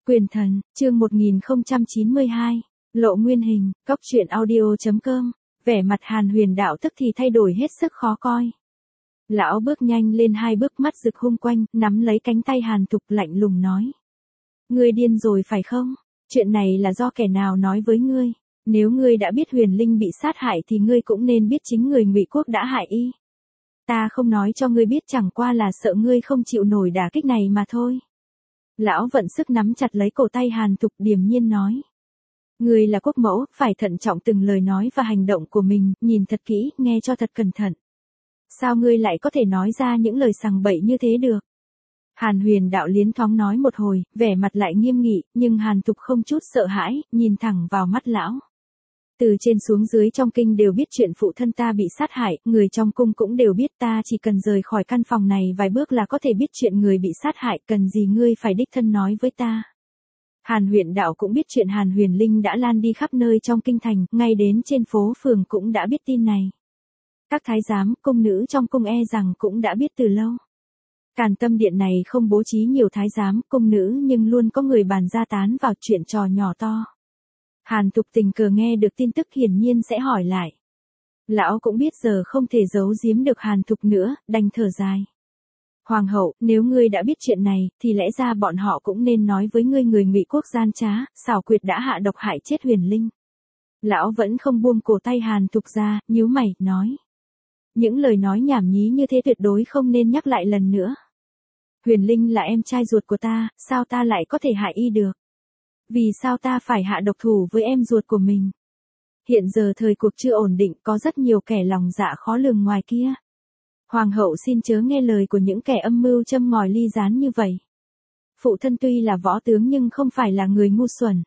Quyền thần, chương 1092, lộ nguyên hình, góc truyện audio.com, vẻ mặt Hàn Huyền Đạo tức thì thay đổi hết sức khó coi. Lão bước nhanh lên 2 bước, mắt rực hung quanh, nắm lấy cánh tay Hàn Thục lạnh lùng nói. Ngươi điên rồi phải không? Chuyện này là do kẻ nào nói với ngươi? Nếu ngươi đã biết Huyền Linh bị sát hại thì ngươi cũng nên biết chính người Ngụy Quốc đã hại y. Ta không nói cho ngươi biết, chẳng qua là sợ ngươi không chịu nổi đả kích này mà thôi. Lão vận sức nắm chặt lấy cổ tay Hàn Thục, điềm nhiên nói. Ngươi là quốc mẫu, phải thận trọng từng lời nói và hành động của mình, nhìn thật kỹ, nghe cho thật cẩn thận. Sao ngươi lại có thể nói ra những lời sằng bậy như thế được? Hàn Huyền Đạo liến thoáng nói một hồi, vẻ mặt lại nghiêm nghị, nhưng Hàn Thục không chút sợ hãi, nhìn thẳng vào mắt lão. Từ trên xuống dưới trong kinh đều biết chuyện phụ thân ta bị sát hại, người trong cung cũng đều biết, ta chỉ cần rời khỏi căn phòng này vài bước là có thể biết chuyện người bị sát hại, cần gì ngươi phải đích thân nói với ta. Hàn Huyền Đạo cũng biết chuyện Hàn Huyền Linh đã lan đi khắp nơi trong kinh thành, ngay đến trên phố phường cũng đã biết tin này. Các thái giám, cung nữ trong cung e rằng cũng đã biết từ lâu. Càn Tâm Điện này không bố trí nhiều thái giám, cung nữ nhưng luôn có người bàn ra tán vào chuyện trò nhỏ to. Hàn Thục tình cờ nghe được tin tức hiển nhiên sẽ hỏi lại. Lão cũng biết giờ không thể giấu giếm được Hàn Thục nữa, đành thở dài. Hoàng hậu, nếu ngươi đã biết chuyện này, thì lẽ ra bọn họ cũng nên nói với ngươi, người Ngụy Quốc gian trá, xảo quyệt đã hạ độc hại chết Huyền Linh. Lão vẫn không buông cổ tay Hàn Thục ra, nhíu mày, nói. Những lời nói nhảm nhí như thế tuyệt đối không nên nhắc lại lần nữa. Huyền Linh là em trai ruột của ta, sao ta lại có thể hại y được? Vì sao ta phải hạ độc thủ với em ruột của mình? Hiện giờ thời cuộc chưa ổn định, có rất nhiều kẻ lòng dạ khó lường ngoài kia. Hoàng hậu xin chớ nghe lời của những kẻ âm mưu châm ngòi ly gián như vậy. Phụ thân tuy là võ tướng nhưng không phải là người ngu xuẩn.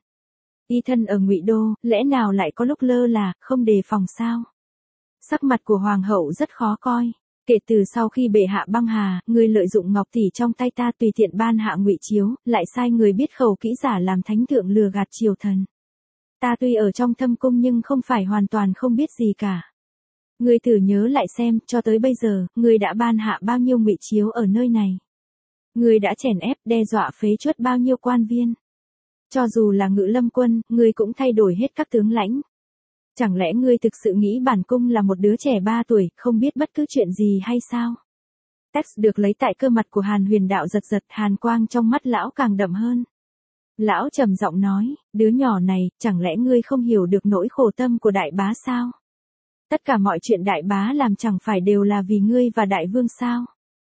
Y thân ở Ngụy Đô, lẽ nào lại có lúc lơ là, không đề phòng sao? Sắc mặt của hoàng hậu rất khó coi. Kể từ sau khi bệ hạ băng hà, người lợi dụng ngọc tỷ trong tay ta tùy tiện ban hạ ngụy chiếu, lại sai người biết khẩu kỹ giả làm thánh thượng lừa gạt triều thần. Ta tuy ở trong thâm cung nhưng không phải hoàn toàn không biết gì cả. Ngươi thử nhớ lại xem, cho tới bây giờ, ngươi đã ban hạ bao nhiêu ngụy chiếu ở nơi này. Ngươi đã chèn ép, đe dọa phế truất bao nhiêu quan viên. Cho dù là Ngự Lâm quân, ngươi cũng thay đổi hết các tướng lãnh. Chẳng lẽ ngươi thực sự nghĩ bản cung là một đứa trẻ 3 tuổi, không biết bất cứ chuyện gì hay sao? Text được lấy tại cơ mặt của Hàn Huyền Đạo giật giật, hàn quang trong mắt lão càng đậm hơn. Lão trầm giọng nói, đứa nhỏ này, chẳng lẽ ngươi không hiểu được nỗi khổ tâm của đại bá sao? Tất cả mọi chuyện đại bá làm chẳng phải đều là vì ngươi và đại vương sao?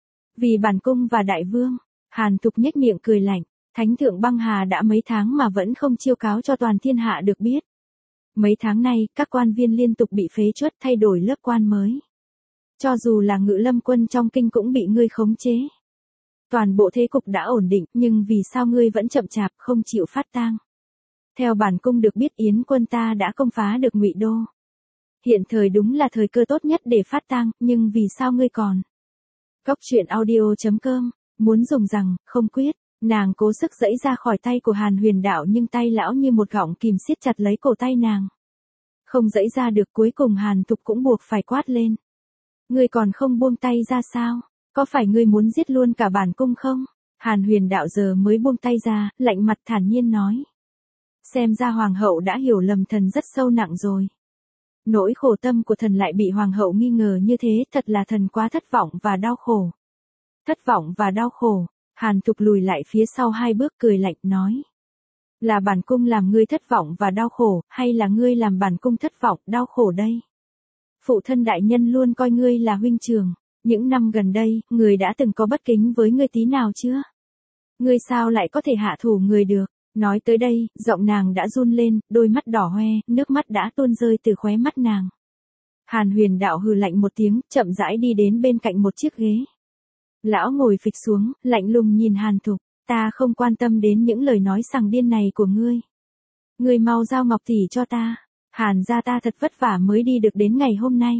Vì bản cung và đại vương. Hàn Thục nhếch miệng cười lạnh, thánh thượng băng hà đã mấy tháng mà vẫn không chiêu cáo cho toàn thiên hạ được biết. Mấy tháng nay, các quan viên liên tục bị phế truất, thay đổi lớp quan mới. Cho dù là Ngự Lâm quân trong kinh cũng bị ngươi khống chế. Toàn bộ thế cục đã ổn định, nhưng vì sao ngươi vẫn chậm chạp, không chịu phát tang? Theo bản cung được biết, Yến quân ta đã công phá được Ngụy Đô. Hiện thời đúng là thời cơ tốt nhất để phát tang, nhưng vì sao ngươi còn? Góc truyện audio.com, muốn dùng rằng, không quyết. Nàng cố sức giãy ra khỏi tay của Hàn Huyền Đạo nhưng tay lão như một gọng kìm siết chặt lấy cổ tay nàng. Không giãy ra được, cuối cùng Hàn Thục cũng buộc phải quát lên. Ngươi còn không buông tay ra sao? Có phải ngươi muốn giết luôn cả bản cung không? Hàn Huyền Đạo giờ mới buông tay ra, lạnh mặt thản nhiên nói. Xem ra hoàng hậu đã hiểu lầm thần rất sâu nặng rồi. Nỗi khổ tâm của thần lại bị hoàng hậu nghi ngờ như thế, thật là thần quá thất vọng và đau khổ. Thất vọng và đau khổ. Hàn Thục lùi lại phía sau 2 bước, cười lạnh nói. Là bản cung làm ngươi thất vọng và đau khổ, hay là ngươi làm bản cung thất vọng, đau khổ đây? Phụ thân đại nhân luôn coi ngươi là huynh trưởng. Những năm gần đây, người đã từng có bất kính với ngươi tí nào chưa? Ngươi sao lại có thể hạ thủ người được? Nói tới đây, giọng nàng đã run lên, đôi mắt đỏ hoe, nước mắt đã tuôn rơi từ khóe mắt nàng. Hàn Huyền Đạo hừ lạnh một tiếng, chậm rãi đi đến bên cạnh một chiếc ghế. Lão ngồi phịch xuống, lạnh lùng nhìn Hàn Thục, ta không quan tâm đến những lời nói sằng điên này của ngươi. Ngươi mau giao ngọc tỷ cho ta, Hàn gia ta thật vất vả mới đi được đến ngày hôm nay.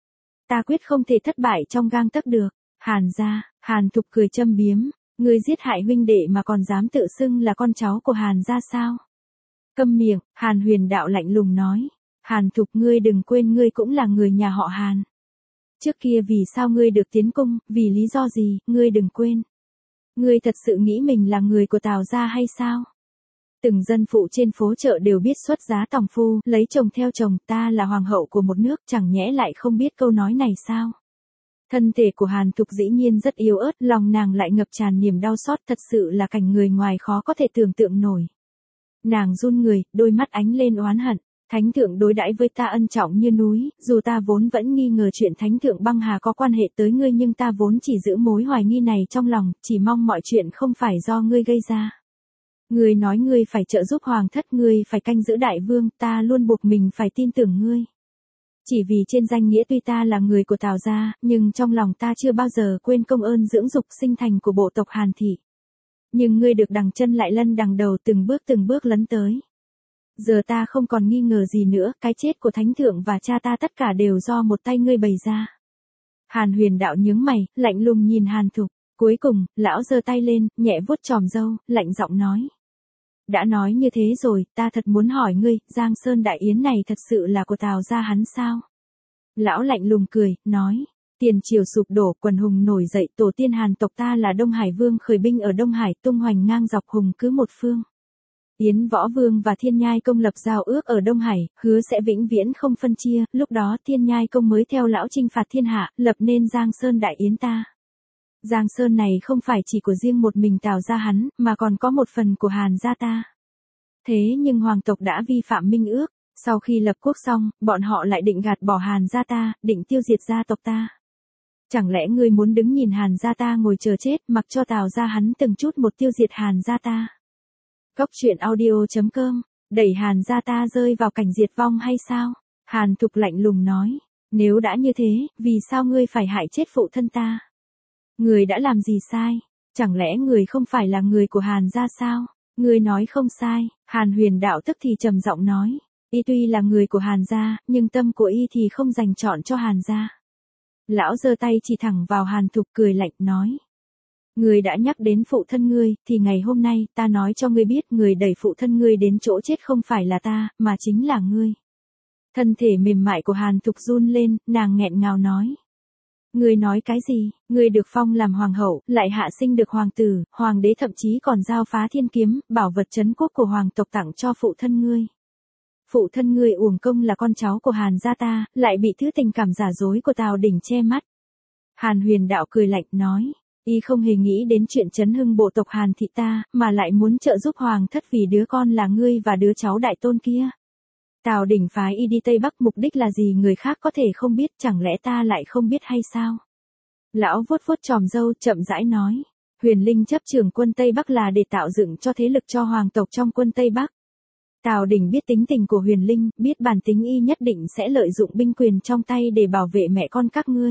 Ta quyết không thể thất bại trong gang tấc được. Hàn gia. Hàn Thục cười châm biếm, ngươi giết hại huynh đệ mà còn dám tự xưng là con cháu của Hàn gia sao? Câm miệng, Hàn Huyền Đạo lạnh lùng nói. Hàn Thục, ngươi đừng quên ngươi cũng là người nhà họ Hàn. Trước kia vì sao ngươi được tiến cung, vì lý do gì, ngươi đừng quên. Ngươi thật sự nghĩ mình là người của Tào gia hay sao? Từng dân phụ trên phố chợ đều biết xuất giá tòng phu, lấy chồng theo chồng, ta là hoàng hậu của một nước, chẳng nhẽ lại không biết câu nói này sao? Thân thể của Hàn Thục dĩ nhiên rất yếu ớt, lòng nàng lại ngập tràn niềm đau xót, thật sự là cảnh người ngoài khó có thể tưởng tượng nổi. Nàng run người, đôi mắt ánh lên oán hận. Thánh thượng đối đãi với ta ân trọng như núi, dù ta vốn vẫn nghi ngờ chuyện thánh thượng băng hà có quan hệ tới ngươi, nhưng ta vốn chỉ giữ mối hoài nghi này trong lòng, chỉ mong mọi chuyện không phải do ngươi gây ra. Ngươi nói ngươi phải trợ giúp hoàng thất, ngươi phải canh giữ đại vương, ta luôn buộc mình phải tin tưởng ngươi. Chỉ vì trên danh nghĩa tuy ta là người của Tào gia, nhưng trong lòng ta chưa bao giờ quên công ơn dưỡng dục sinh thành của bộ tộc Hàn thị. Nhưng ngươi được đằng chân lại lân đằng đầu, từng bước lấn tới. Giờ ta không còn nghi ngờ gì nữa, cái chết của thánh thượng và cha ta tất cả đều do một tay ngươi bày ra. Hàn Huyền Đạo nhướng mày, lạnh lùng nhìn Hàn Thục. Cuối cùng, lão giơ tay lên, nhẹ vuốt chòm râu, lạnh giọng nói. Đã nói như thế rồi, ta thật muốn hỏi ngươi, Giang Sơn Đại Yến này thật sự là của Tào gia hắn sao? Lão lạnh lùng cười, nói. Tiền triều sụp đổ, quần hùng nổi dậy, tổ tiên Hàn tộc ta là Đông Hải Vương khởi binh ở Đông Hải, tung hoành ngang dọc hùng cứ một phương. Yến Võ Vương và Thiên Nhai Công lập giao ước ở Đông Hải, hứa sẽ vĩnh viễn không phân chia, lúc đó Thiên Nhai Công mới theo lão chinh phạt thiên hạ, lập nên Giang Sơn Đại Yến ta. Giang Sơn này không phải chỉ của riêng một mình Tào gia hắn, mà còn có một phần của Hàn gia ta. Thế nhưng hoàng tộc đã vi phạm minh ước, sau khi lập quốc xong, bọn họ lại định gạt bỏ Hàn gia ta, định tiêu diệt gia tộc ta. Chẳng lẽ ngươi muốn đứng nhìn Hàn gia ta ngồi chờ chết, mặc cho Tào gia hắn từng chút một tiêu diệt Hàn gia ta? Cốc truyện audio.com, đẩy Hàn gia ta rơi vào cảnh diệt vong hay sao? Hàn Thục lạnh lùng nói, nếu đã như thế, vì sao ngươi phải hại chết phụ thân ta? Người đã làm gì sai? Chẳng lẽ người không phải là người của Hàn gia sao? Người nói không sai, Hàn Huyền Đạo tức thì trầm giọng nói, y tuy là người của Hàn gia, nhưng tâm của y thì không dành chọn cho Hàn gia. Lão giơ tay chỉ thẳng vào Hàn Thục, cười lạnh nói. Người đã nhắc đến phụ thân ngươi, thì ngày hôm nay, ta nói cho ngươi biết, người đẩy phụ thân ngươi đến chỗ chết không phải là ta, mà chính là ngươi. Thân thể mềm mại của Hàn Thục run lên, nàng nghẹn ngào nói. Ngươi nói cái gì? Ngươi được phong làm hoàng hậu, lại hạ sinh được hoàng tử, hoàng đế thậm chí còn giao Phá Thiên Kiếm, bảo vật trấn quốc của hoàng tộc tặng cho phụ thân ngươi. Phụ thân ngươi uổng công là con cháu của Hàn gia ta, lại bị thứ tình cảm giả dối của Tào Đỉnh che mắt. Hàn Huyền Đạo cười lạnh nói, y không hề nghĩ đến chuyện chấn hưng bộ tộc Hàn thị ta, mà lại muốn trợ giúp hoàng thất vì đứa con là ngươi và đứa cháu đại tôn kia. Tào Đỉnh phái y đi Tây Bắc mục đích là gì người khác có thể không biết, chẳng lẽ ta lại không biết hay sao? Lão vuốt vuốt chòm râu, chậm rãi nói, Huyền Linh chấp trưởng quân Tây Bắc là để tạo dựng cho thế lực cho hoàng tộc trong quân Tây Bắc. Tào Đỉnh biết tính tình của Huyền Linh, biết bản tính y nhất định sẽ lợi dụng binh quyền trong tay để bảo vệ mẹ con các ngươi.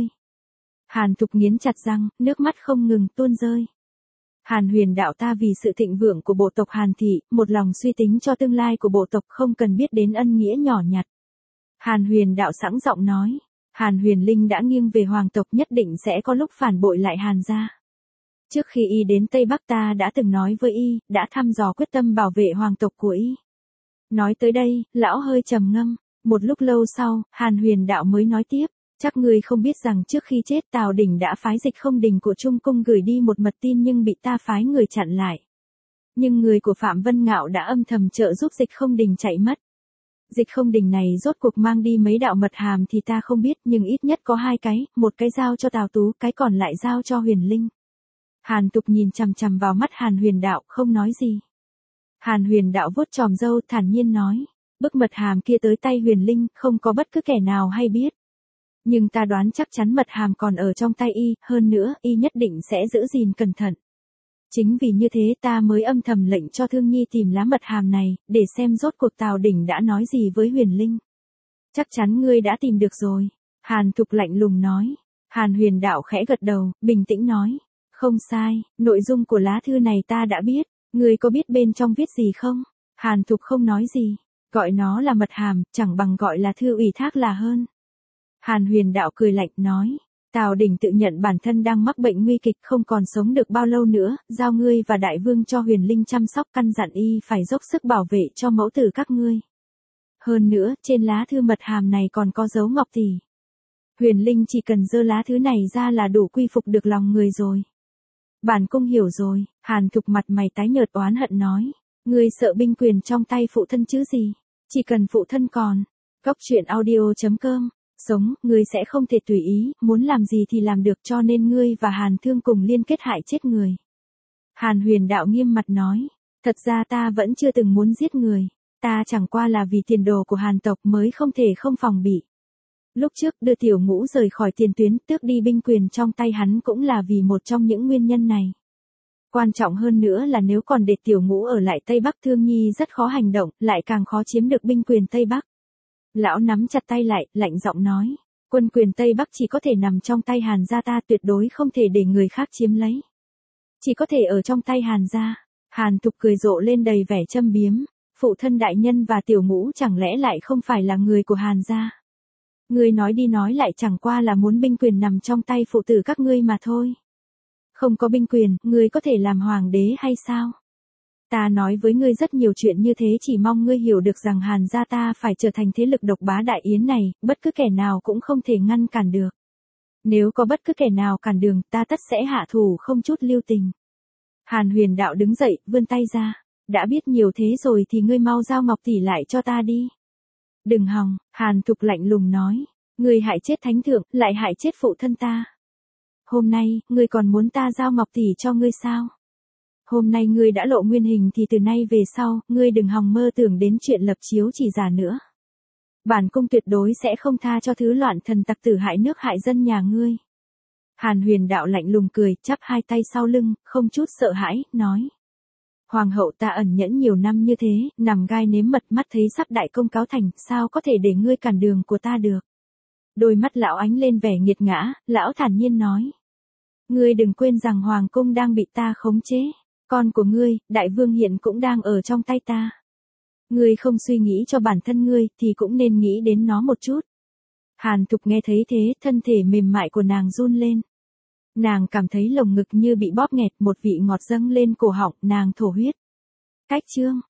Hàn Thục nghiến chặt răng, nước mắt không ngừng tuôn rơi. Hàn Huyền Đạo ta vì sự thịnh vượng của bộ tộc Hàn thị, một lòng suy tính cho tương lai của bộ tộc, không cần biết đến ân nghĩa nhỏ nhặt. Hàn Huyền Đạo sẵn giọng nói, Hàn Huyền Linh đã nghiêng về hoàng tộc, nhất định sẽ có lúc phản bội lại Hàn gia. Trước khi y đến Tây Bắc ta đã từng nói với y, đã thăm dò quyết tâm bảo vệ hoàng tộc của y. Nói tới đây, lão hơi trầm ngâm, một lúc lâu sau, Hàn Huyền Đạo mới nói tiếp. Chắc ngươi không biết rằng trước khi chết Tào Đỉnh đã phái Dịch Không Đình của Trung Cung gửi đi một mật tin nhưng bị ta phái người chặn lại. Nhưng người của Phạm Vân Ngạo đã âm thầm trợ giúp Dịch Không Đình chạy mất. Dịch Không Đình này rốt cuộc mang đi mấy đạo mật hàm thì ta không biết, nhưng ít nhất có 2 cái, một cái giao cho Tào Tú, cái còn lại giao cho Huyền Linh. Hàn Thục nhìn chằm chằm vào mắt Hàn Huyền Đạo, không nói gì. Hàn Huyền Đạo vuốt chòm râu, thản nhiên nói, bức mật hàm kia tới tay Huyền Linh, không có bất cứ kẻ nào hay biết. Nhưng ta đoán chắc chắn mật hàm còn ở trong tay y, hơn nữa, y nhất định sẽ giữ gìn cẩn thận. Chính vì như thế ta mới âm thầm lệnh cho Thương Nhi tìm lá mật hàm này, để xem rốt cuộc Tào Đỉnh đã nói gì với Huyền Linh. Chắc chắn ngươi đã tìm được rồi. Hàn Thục lạnh lùng nói. Hàn Huyền Đạo khẽ gật đầu, bình tĩnh nói. Không sai, nội dung của lá thư này ta đã biết. Ngươi có biết bên trong viết gì không? Hàn Thục không nói gì. Gọi nó là mật hàm, chẳng bằng gọi là thư ủy thác là hơn. Hàn Huyền Đạo cười lạnh nói, Tào Đỉnh tự nhận bản thân đang mắc bệnh nguy kịch, không còn sống được bao lâu nữa, giao ngươi và đại vương cho Huyền Linh chăm sóc, căn dặn y phải dốc sức bảo vệ cho mẫu tử các ngươi. Hơn nữa, trên lá thư mật hàm này còn có dấu ngọc tỷ. Huyền Linh chỉ cần giơ lá thư này ra là đủ quy phục được lòng người rồi. Bản cung hiểu rồi, Hàn Thục mặt mày tái nhợt oán hận nói. Ngươi sợ binh quyền trong tay phụ thân chứ gì? Chỉ cần phụ thân còn. Góc truyện audio.com. Sống, ngươi sẽ không thể tùy ý, muốn làm gì thì làm được, cho nên ngươi và Hàn Thương cùng liên kết hại chết người. Hàn Huyền Đạo nghiêm mặt nói. Thật ra ta vẫn chưa từng muốn giết người. Ta chẳng qua là vì tiền đồ của Hàn tộc mới không thể không phòng bị. Lúc trước đưa Tiểu Ngũ rời khỏi tiền tuyến, tước đi binh quyền trong tay hắn cũng là vì một trong những nguyên nhân này. Quan trọng hơn nữa là nếu còn để Tiểu Ngũ ở lại Tây Bắc, Thương Nhi rất khó hành động, lại càng khó chiếm được binh quyền Tây Bắc. Lão nắm chặt tay lại, lạnh giọng nói, quân quyền Tây Bắc chỉ có thể nằm trong tay Hàn gia, ta tuyệt đối không thể để người khác chiếm lấy. Chỉ có thể ở trong tay Hàn gia. Hàn Thục cười rộ lên đầy vẻ châm biếm, phụ thân đại nhân và Tiểu Ngũ chẳng lẽ lại không phải là người của Hàn gia? Ngươi nói đi nói lại chẳng qua là muốn binh quyền nằm trong tay phụ tử các ngươi mà thôi. Không có binh quyền, ngươi có thể làm hoàng đế hay sao? Ta nói với ngươi rất nhiều chuyện như thế, chỉ mong ngươi hiểu được rằng Hàn gia ta phải trở thành thế lực độc bá đại yến này, bất cứ kẻ nào cũng không thể ngăn cản được. Nếu có bất cứ kẻ nào cản đường, ta tất sẽ hạ thủ không chút lưu tình. Hàn Huyền Đạo đứng dậy, vươn tay ra. Đã biết nhiều thế rồi thì ngươi mau giao Ngọc tỷ lại cho ta đi. Đừng hòng, Hàn Thục lạnh lùng nói. Ngươi hại chết thánh thượng, lại hại chết phụ thân ta. Hôm nay, ngươi còn muốn ta giao Ngọc tỷ cho ngươi sao? Hôm nay ngươi đã lộ nguyên hình thì từ nay về sau, ngươi đừng hòng mơ tưởng đến chuyện lập chiếu chỉ giả nữa. Bản cung tuyệt đối sẽ không tha cho thứ loạn thần tặc tử hại nước hại dân nhà ngươi. Hàn Huyền Đạo lạnh lùng cười, chắp hai tay sau lưng, không chút sợ hãi, nói. Hoàng hậu ta ẩn nhẫn nhiều năm như thế, nằm gai nếm mật, mắt thấy sắp đại công cáo thành, sao có thể để ngươi cản đường của ta được. Đôi mắt lão ánh lên vẻ nghiệt ngã, lão thản nhiên nói. Ngươi đừng quên rằng hoàng cung đang bị ta khống chế, con của ngươi, đại vương hiện cũng đang ở trong tay ta. Ngươi không suy nghĩ cho bản thân ngươi, thì cũng nên nghĩ đến nó một chút. Hàn Thục nghe thấy thế, thân thể mềm mại của nàng run lên. Nàng cảm thấy lồng ngực như bị bóp nghẹt, một vị ngọt dâng lên cổ họng, nàng thổ huyết. Cách chương